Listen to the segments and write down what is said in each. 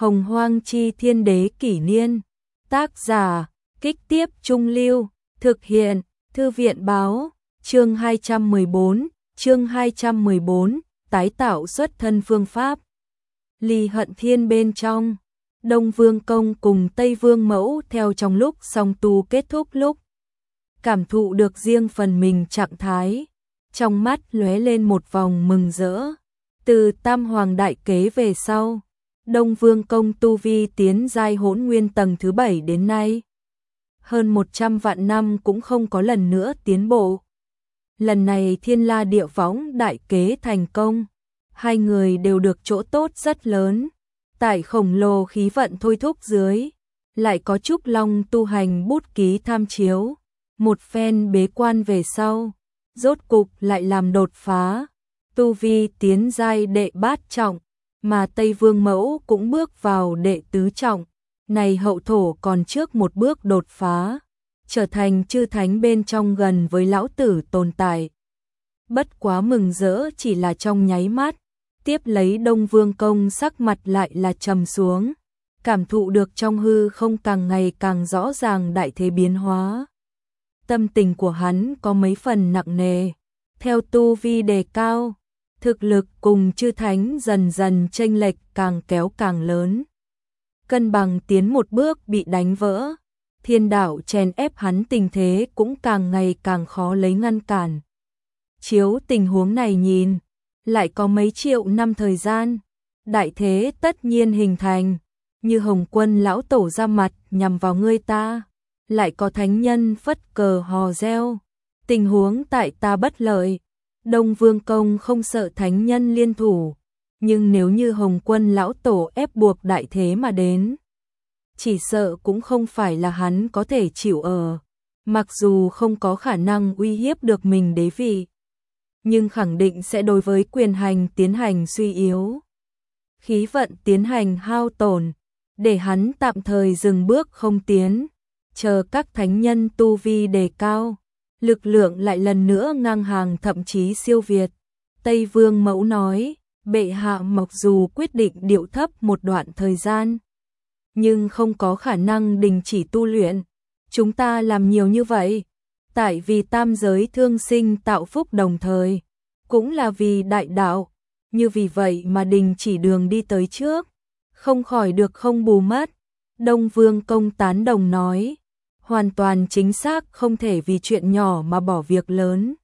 Hồng Hoang Chi Thiên Đế Kỷ Niên. Tác giả, Kích Tiếp Trung Lưu. Thực hiện, Thư viện Báo. Chương 214, tái tạo xuất thân phương pháp. Ly Hận Thiên bên trong, Đông Vương Công cùng Tây Vương Mẫu theo trong lúc song tu kết thúc lúc. Cảm thụ được riêng phần mình trạng thái, trong mắt lóe lên một vòng mừng rỡ. Từ Tam Hoàng Đại Kế về sau, Đông Vương Công tu vi tiến giai Hỗn Nguyên tầng thứ 7 đến nay. Hơn 100 vạn năm cũng không có lần nữa tiến bộ. Lần này Thiên La Địa Võng Đại Kế thành công, hai người đều được chỗ tốt rất lớn. Tại khổng lồ khí vận thôi thúc dưới, lại có Trúc Long tu hành bút ký tham chiếu. Một phen bế quan về sau, rốt cục lại làm đột phá, tu vi tiến giai đệ bát trọng, mà Tây Vương Mẫu cũng bước vào đệ tứ trọng. Này hậu thổ còn trước một bước đột phá, trở thành chư thánh bên trong gần với lão tử tồn tại. Bất quá mừng rỡ chỉ là trong nháy mắt, tiếp lấy Đông Vương Công sắc mặt lại là trầm xuống, cảm thụ được trong hư không càng ngày càng rõ ràng đại thế biến hóa. Tâm tình của hắn có mấy phần nặng nề, theo tu vi đề cao, thực lực cùng chư thánh dần dần chênh lệch càng kéo càng lớn. Cân bằng tiến một bước bị đánh vỡ, thiên đạo chèn ép hắn tình thế cũng càng ngày càng khó lấy ngăn cản. Chiếu tình huống này nhìn, lại có mấy triệu năm thời gian, đại thế tất nhiên hình thành, như Hồng Quân lão tổ ra mặt nhằm vào ngươi ta, lại có thánh nhân phất cờ hò reo. Tình huống tại ta bất lợi, Đông Vương Công không sợ thánh nhân liên thủ, nhưng nếu như Hồng Quân lão tổ ép buộc đại thế mà đến, chỉ sợ cũng không phải là hắn có thể chịu ở. Mặc dù không có khả năng uy hiếp được mình đế vị, nhưng khẳng định sẽ đối với quyền hành tiến hành suy yếu, khí vận tiến hành hao tổn, để hắn tạm thời dừng bước không tiến, chờ các thánh nhân tu vi đề cao, lực lượng lại lần nữa ngang hàng thậm chí siêu việt. Tây Vương Mẫu nói, bệ hạ mặc dù quyết định điệu thấp một đoạn thời gian, nhưng không có khả năng đình chỉ tu luyện. Chúng ta làm nhiều như vậy, tại vì tam giới thương sinh tạo phúc đồng thời, cũng là vì đại đạo, như vì vậy mà đình chỉ đường đi tới trước, không khỏi được không bù mất. Đông Vương Công tán đồng nói, hoàn toàn chính xác, không thể vì chuyện nhỏ mà bỏ việc lớn.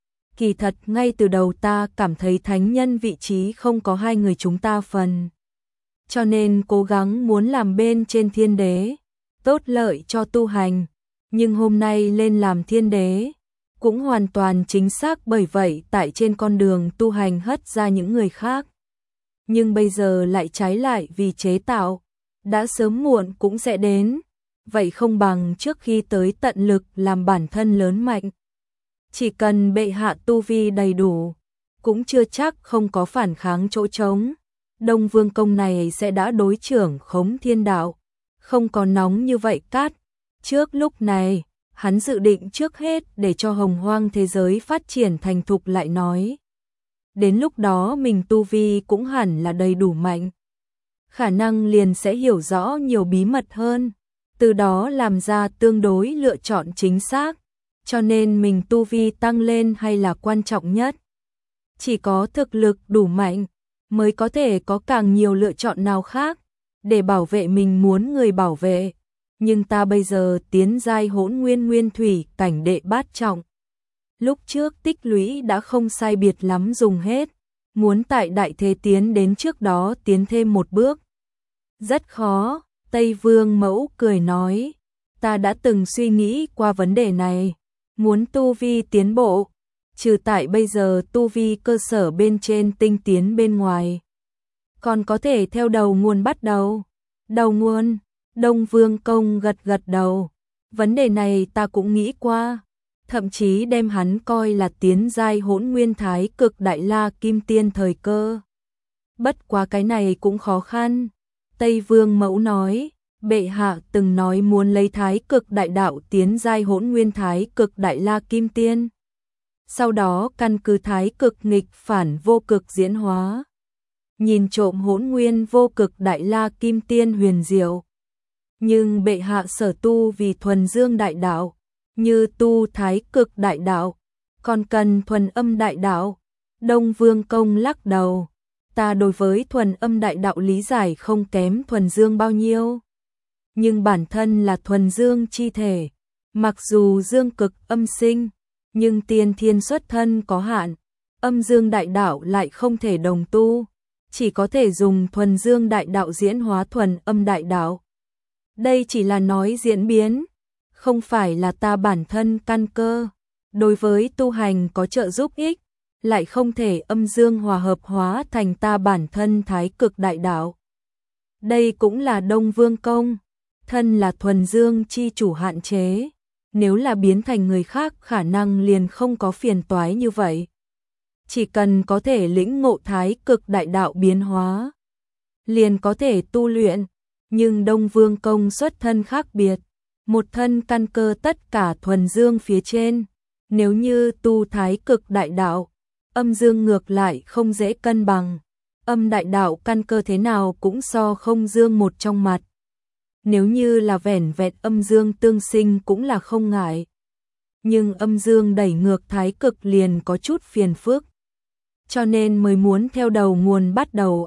Kỳ thật ngay từ đầu ta cảm thấy thánh nhân vị trí không có hai người chúng ta phần, cho nên cố gắng muốn làm bên trên thiên đế, tốt lợi cho tu hành, nhưng hôm nay lên làm thiên đế, cũng hoàn toàn chính xác bởi vậy tại trên con đường tu hành hất ra những người khác. Nhưng bây giờ lại trái lại vì chế tạo, đã sớm muộn cũng sẽ đến, vậy không bằng trước khi tới tận lực làm bản thân lớn mạnh. Chỉ cần bệ hạ tu vi đầy đủ, cũng chưa chắc không có phản kháng chỗ trống. Đông Vương Công này sẽ đã đối trưởng khống thiên đạo, không có nóng như vậy cát. Trước lúc này, hắn dự định trước hết để cho hồng hoang thế giới phát triển thành thục lại nói. Đến lúc đó mình tu vi cũng hẳn là đầy đủ mạnh, khả năng liền sẽ hiểu rõ nhiều bí mật hơn, từ đó làm ra tương đối lựa chọn chính xác. Cho nên mình tu vi tăng lên hay là quan trọng nhất. Chỉ có thực lực đủ mạnh, mới có thể có càng nhiều lựa chọn nào khác, để bảo vệ mình muốn người bảo vệ. Nhưng ta bây giờ tiến giai Hỗn Nguyên Nguyên Thủy cảnh đệ bát trọng. Lúc trước tích lũy đã không sai biệt lắm dùng hết, muốn tại đại thế tiến đến trước đó tiến thêm một bước. Rất khó, Tây Vương Mẫu cười nói, ta đã từng suy nghĩ qua vấn đề này, muốn tu vi tiến bộ, trừ tại bây giờ tu vi cơ sở bên trên tinh tiến bên ngoài, còn có thể theo đầu nguồn bắt đầu. Đầu nguồn, Đông Vương Công gật gật đầu, vấn đề này ta cũng nghĩ qua, thậm chí đem hắn coi là tiến giai Hỗn Nguyên Thái Cực Đại La Kim Tiên thời cơ. Bất quá cái này cũng khó khăn. Tây Vương Mẫu nói, bệ hạ từng nói muốn lấy Thái Cực Đại Đạo tiến giai Hỗn Nguyên Thái Cực Đại La Kim Tiên, sau đó căn cứ Thái Cực nghịch phản vô cực diễn hóa. nhìn trộm hỗn nguyên vô cực đại la kim tiên huyền diệu. Nhưng bệ hạ sở tu vì thuần dương đại đạo, như tu thái cực đại đạo, còn cần thuần âm đại đạo. Đông Vương Công lắc đầu, ta đối với thuần âm đại đạo lý giải không kém thuần dương bao nhiêu. Nhưng bản thân là thuần dương chi thể, mặc dù dương cực âm sinh, nhưng tiên thiên xuất thân có hạn, âm dương đại đạo lại không thể đồng tu, chỉ có thể dùng thuần dương đại đạo diễn hóa thuần âm đại đạo. Đây chỉ là nói diễn biến, không phải là ta bản thân căn cơ, đối với tu hành có trợ giúp ích, lại không thể âm dương hòa hợp hóa thành ta bản thân thái cực đại đạo. Đây cũng là Đông Vương Công, thân là thuần dương chi chủ hạn chế, nếu là biến thành người khác khả năng liền không có phiền toái như vậy. Chỉ cần có thể lĩnh ngộ thái cực đại đạo biến hóa, liền có thể tu luyện, nhưng Đông Vương Công xuất thân khác biệt, một thân căn cơ tất cả thuần dương phía trên, nếu như tu thái cực đại đạo, âm dương ngược lại không dễ cân bằng, âm đại đạo căn cơ thế nào cũng so không dương một trong mặt. Nếu như là vẻn vẹn âm dương tương sinh cũng là không ngại. Nhưng âm dương đẩy ngược thái cực liền có chút phiền phức. Cho nên mới muốn theo đầu nguồn bắt đầu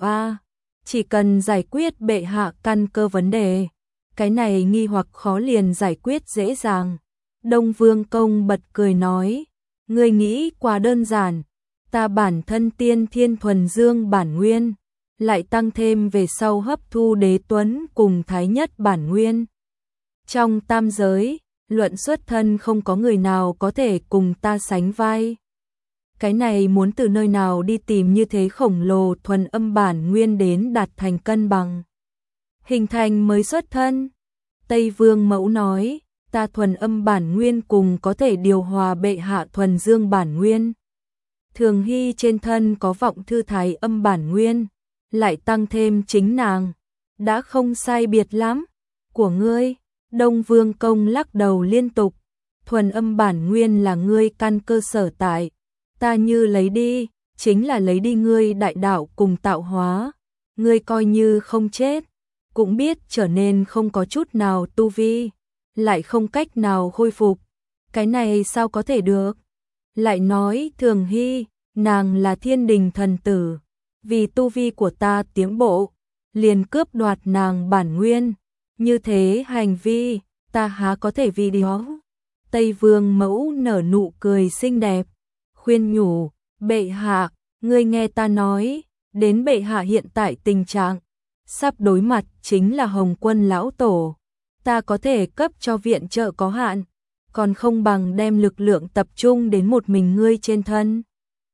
chỉ cần giải quyết bệ hạ căn cơ vấn đề. Cái này nghi hoặc khó liền giải quyết dễ dàng. Đông Vương Công bật cười nói, ngươi nghĩ quá đơn giản, ta bản thân tiên thiên thuần dương bản nguyên, lại tăng thêm về sau hấp thu đế tuấn cùng thái nhất bản nguyên. Trong tam giới, luận xuất thân không có người nào có thể cùng ta sánh vai. Cái này muốn từ nơi nào đi tìm như thế khổng lồ thuần âm bản nguyên đến đạt thành cân bằng, hình thành mới xuất thân. Tây Vương Mẫu nói, ta thuần âm bản nguyên cùng có thể điều hòa bệ hạ thuần dương bản nguyên. Thường Hy trên thân có vọng thư thái âm bản nguyên, lại tăng thêm chính nàng, đã không sai biệt lắm. Của ngươi, Đông Vương Công lắc đầu liên tục, thuần âm bản nguyên là ngươi căn cơ sở tại, ta như lấy đi, chính là lấy đi ngươi đại đạo cùng tạo hóa, ngươi coi như không chết, cũng biết trở nên không có chút nào tu vi, lại không cách nào khôi phục, cái này sao có thể được? Lại nói Thường Hy, nàng là thiên đình thần tử, vì tu vi của ta tiến bộ, liền cướp đoạt nàng bản nguyên, như thế hành vi, ta há có thể vì đó. Tây Vương Mẫu nở nụ cười xinh đẹp, khuyên nhủ, bệ hạ, ngươi nghe ta nói, đến bệ hạ hiện tại tình trạng, sắp đối mặt chính là Hồng Quân lão tổ, ta có thể cấp cho viện trợ có hạn, còn không bằng đem lực lượng tập trung đến một mình ngươi trên thân.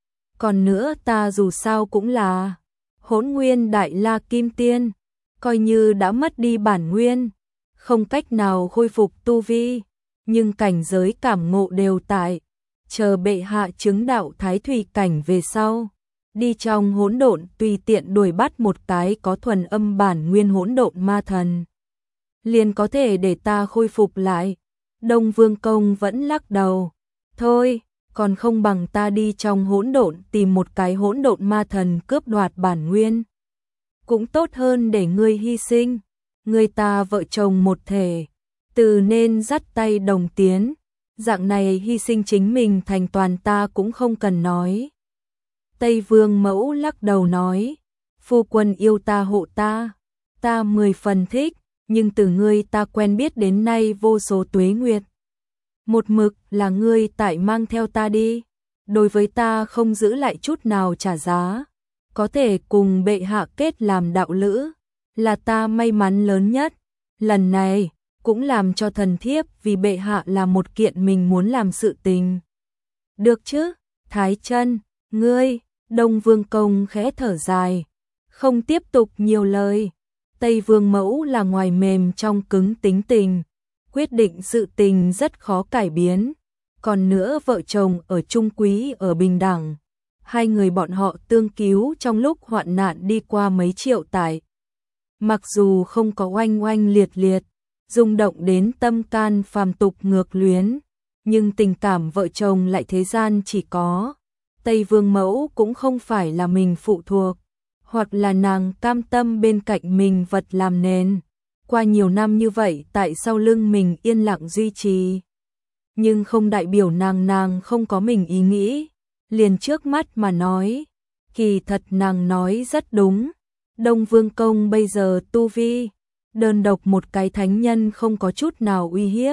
Còn nữa ta dù sao cũng là Hỗn Nguyên Đại La Kim Tiên, coi như đã mất đi bản nguyên, không cách nào khôi phục tu vi, nhưng cảnh giới cảm ngộ đều tại, chờ bệ hạ chứng đạo thái thủy cảnh về sau, đi trong hỗn độn tùy tiện đuổi bắt một cái có thuần âm bản nguyên hỗn độn ma thần, liền có thể để ta khôi phục lại. Đông Vương Công vẫn lắc đầu, thôi, còn không bằng ta đi trong hỗn độn tìm một cái hỗn độn ma thần cướp đoạt bản nguyên. Cũng tốt hơn để ngươi hy sinh, người ta vợ chồng một thể, từ nên dắt tay đồng tiến, dạng này hy sinh chính mình thành toàn ta cũng không cần nói. Tây Vương Mẫu lắc đầu nói, phu quân yêu ta hộ ta 10 phần thích, nhưng từ ngươi ta quen biết đến nay vô số tuế nguyệt. Một mực là ngươi tại mang theo ta đi, đối với ta không giữ lại chút nào trả giá, có thể cùng bệ hạ kết làm đạo lữ, là ta may mắn lớn nhất, lần này cũng làm cho thần thiếp vì bệ hạ là một kiện mình muốn làm sự tình. Được chứ, Thái Chân, ngươi, Đông Vương Công khẽ thở dài, không tiếp tục nhiều lời. Tây Vương Mẫu là ngoài mềm trong cứng tính tình, quyết định sự tình rất khó cải biến, còn nữa vợ chồng ở chung quý ở bình đẳng. Hai người bọn họ tương cứu trong lúc hoạn nạn đi qua mấy triệu tải. Mặc dù không có oanh oanh liệt liệt, rung động đến tâm can phàm tục ngược luyến, nhưng tình cảm vợ chồng lại thế gian chỉ có. Tây Vương Mẫu cũng không phải là mình phụ thuộc, hoặc là nàng cam tâm bên cạnh mình vật làm nền. Qua nhiều năm như vậy tại sau lưng mình yên lặng duy trì. Nhưng không đại biểu nàng không có mình ý nghĩ. Liền trước mắt mà nói, kỳ thật nàng nói rất đúng. Đông Vương Công bây giờ tu vi, đơn độc một cái thánh nhân không có chút nào uy hiếp.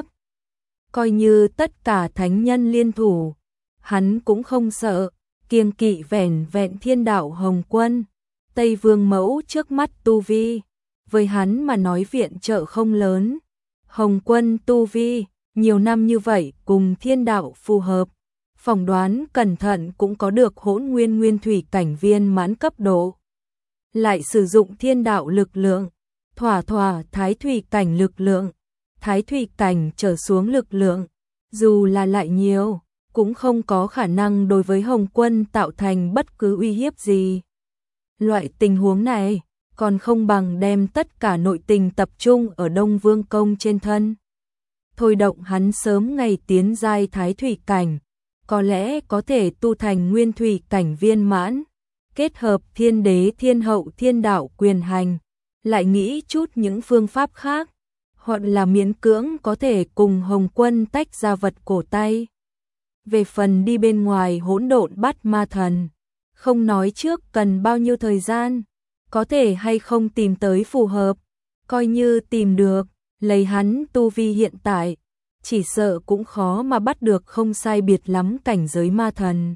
Coi như tất cả thánh nhân liên thủ, hắn cũng không sợ, kiêng kỵ vẻn vẹn thiên đạo Hồng Quân. Tây Vương Mẫu trước mắt tu vi, với hắn mà nói viện trợ không lớn. Hồng Quân tu vi, nhiều năm như vậy cùng thiên đạo phù hợp, phỏng đoán cẩn thận cũng có được hỗn nguyên nguyên thủy cảnh viên mãn cấp độ. Lại sử dụng thiên đạo lực lượng, thỏa thái thủy cảnh lực lượng, thái thủy cảnh trở xuống lực lượng, dù là lại nhiều, cũng không có khả năng đối với Hồng Quân tạo thành bất cứ uy hiếp gì. Loại tình huống này, còn không bằng đem tất cả nội tình tập trung ở Đông Vương Công trên thân. Thôi động hắn sớm ngày tiến giai thái thủy cảnh, có lẽ có thể tu thành nguyên thủy cảnh viên mãn, kết hợp thiên đế thiên hậu thiên đạo quyền hành, lại nghĩ chút những phương pháp khác, hoặc là miễn cưỡng có thể cùng Hồng Quân tách ra vật cổ tay. Về phần đi bên ngoài hỗn độn bắt ma thần, không nói trước cần bao nhiêu thời gian, có thể hay không tìm tới phù hợp, coi như tìm được, lấy hắn tu vi hiện tại, chỉ sợ cũng khó mà bắt được không sai biệt lắm cảnh giới ma thần.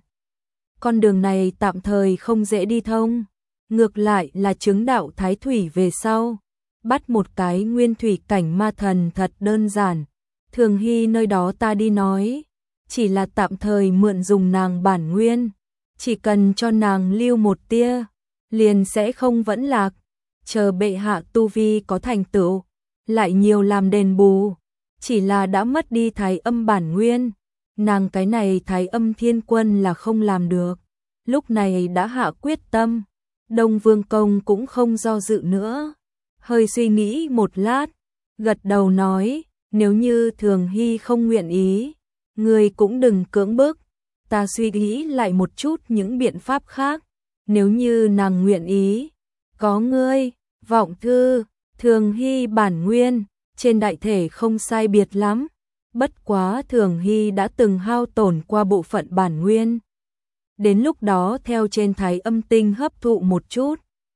Con đường này tạm thời không dễ đi thông, ngược lại là chứng đạo thái thủy về sau, bắt một cái nguyên thủy cảnh ma thần thật đơn giản. Thường Hy nơi đó ta đi nói, chỉ là tạm thời mượn dùng nàng bản nguyên, chỉ cần cho nàng lưu một tia, liền sẽ không vẫn lạc, chờ bệ hạ tu vi có thành tựu, lại nhiều làm đền bù, chỉ là đã mất đi thái âm bản nguyên, nàng cái này thái âm thiên quân là không làm được, lúc này đã hạ quyết tâm, Đông Vương Công cũng không do dự nữa, hơi suy nghĩ một lát, gật đầu nói, nếu như Thường Hy không nguyện ý, người cũng đừng cưỡng bức, ta suy nghĩ lại một chút những biện pháp khác, nếu như nàng nguyện ý, có ngươi, vọng thư, Thường Hy bản nguyên, trên đại thể không sai biệt lắm, bất quá Thường Hy đã từng hao tổn qua bộ phận bản nguyên. Đến lúc đó theo trên thái âm tinh hấp thụ một chút,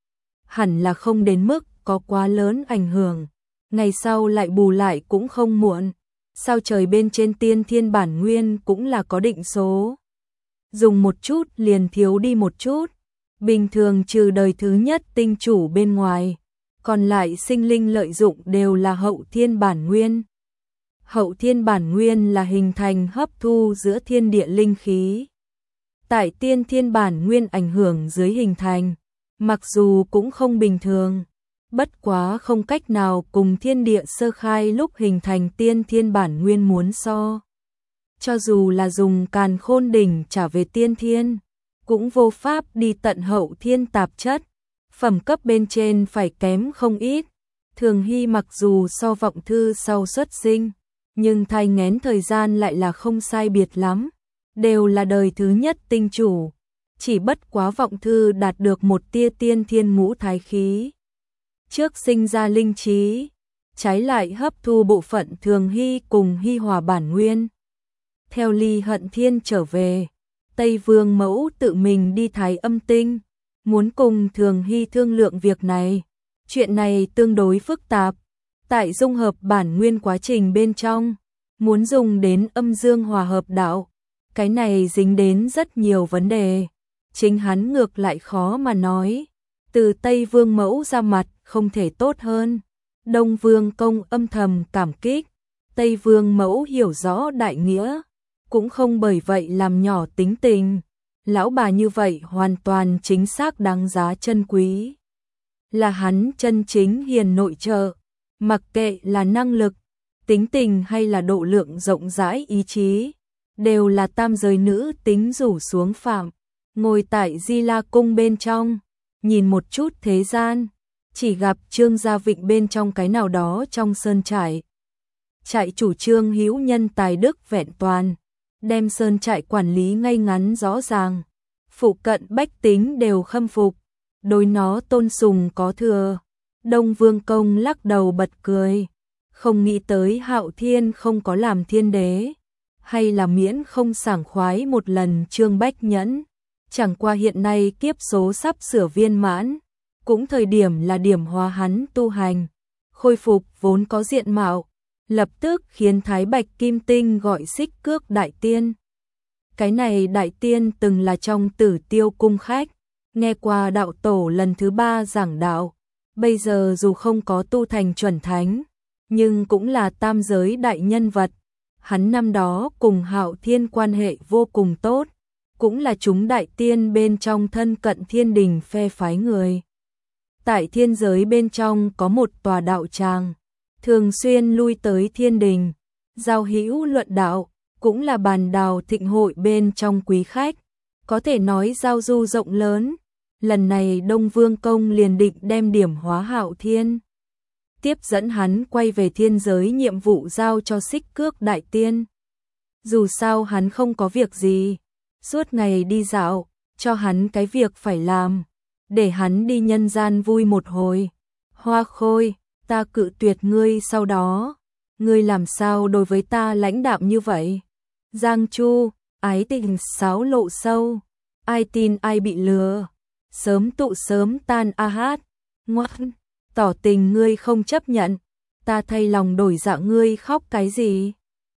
hẳn là không đến mức có quá lớn ảnh hưởng, ngày sau lại bù lại cũng không muộn, sao trời bên trên tiên thiên bản nguyên cũng là có định số. Dùng một chút liền thiếu đi một chút, bình thường trừ đời thứ nhất tinh chủ bên ngoài, còn lại sinh linh lợi dụng đều là hậu thiên bản nguyên. Hậu thiên bản nguyên là hình thành hấp thu giữa thiên địa linh khí. Tại tiên thiên bản nguyên ảnh hưởng dưới hình thành, mặc dù cũng không bình thường, bất quá không cách nào cùng thiên địa sơ khai lúc hình thành tiên thiên bản nguyên muốn so. Cho dù là dùng càn khôn đỉnh trả về tiên thiên, cũng vô pháp đi tận hậu thiên tạp chất, phẩm cấp bên trên phải kém không ít. Thường Hy mặc dù so vọng thư sau xuất sinh, nhưng thai nghén thời gian lại là không sai biệt lắm, đều là đời thứ nhất tinh chủ, chỉ bất quá vọng thư đạt được một tia tiên thiên ngũ thái khí. Trước sinh ra linh trí, trái lại hấp thu bộ phận Thường Hy cùng Hy Hòa bản nguyên. Theo Ly Hận Thiên trở về, Tây Vương Mẫu tự mình đi thái âm tinh, muốn cùng Thường Hy thương lượng việc này. Chuyện này tương đối phức tạp, tại dung hợp bản nguyên quá trình bên trong, muốn dùng đến âm dương hòa hợp đạo, cái này dính đến rất nhiều vấn đề, chính hắn ngược lại khó mà nói, từ Tây Vương Mẫu ra mặt không thể tốt hơn. Đông Vương Công âm thầm cảm kích, Tây Vương Mẫu hiểu rõ đại nghĩa, cũng không bởi vậy làm nhỏ tính tình, lão bà như vậy hoàn toàn chính xác đáng giá trân quý. Là hắn chân chính hiền nội trợ, mặc kệ là năng lực, tính tình hay là độ lượng rộng rãi ý chí, đều là tam giới nữ tính rủ xuống phạm, ngồi tại Di La Cung bên trong, nhìn một chút thế gian, chỉ gặp Trương Gia Vịnh bên trong cái nào đó trong sơn trại. Trại chủ Trương hữu nhân tài đức vẹn toàn, đem sơn trại quản lý ngay ngắn rõ ràng, phụ cận bách tính đều khâm phục, đối nó tôn sùng có thừa. Đông Vương Công lắc đầu bật cười, không nghĩ tới Hạo Thiên không có làm thiên đế, hay là miễn không sảng khoái một lần Trương Bách Nhẫn. Chẳng qua hiện nay kiếp số sắp sửa viên mãn, cũng thời điểm là điểm hóa hắn tu hành, khôi phục vốn có diện mạo, lập tức khiến Thái Bạch Kim Tinh gọi Xích Cước Đại Tiên. Cái này Đại Tiên từng là trong Tử Tiêu cung khách, nghe qua đạo tổ lần thứ 3 giảng đạo, bây giờ dù không có tu thành chuẩn thánh, nhưng cũng là tam giới đại nhân vật. Hắn năm đó cùng Hạo Thiên quan hệ vô cùng tốt, cũng là chúng đại tiên bên trong thân cận thiên đình phe phái người. Tại thiên giới bên trong có một tòa đạo tràng, thường xuyên lui tới thiên đình, giao hữu luận đạo, cũng là bàn đào thịnh hội bên trong quý khách, có thể nói giao du rộng lớn. Lần này Đông Vương Công liền định đem điểm hóa Hạo Thiên, tiếp dẫn hắn quay về thiên giới, nhiệm vụ giao cho Xích Cước Đại Tiên. Dù sao hắn không có việc gì, suốt ngày đi dạo, cho hắn cái việc phải làm, để hắn đi nhân gian vui một hồi. Hoa Khôi, ta cự tuyệt ngươi sau đó, ngươi làm sao đối với ta lãnh đạm như vậy? Giang Chu, ái tình sáo lộ sâu, ai tin ai bị lừa, sớm tụ sớm tan a hát, ngoan, tỏ tình ngươi không chấp nhận, ta thay lòng đổi dạ, ngươi khóc cái gì?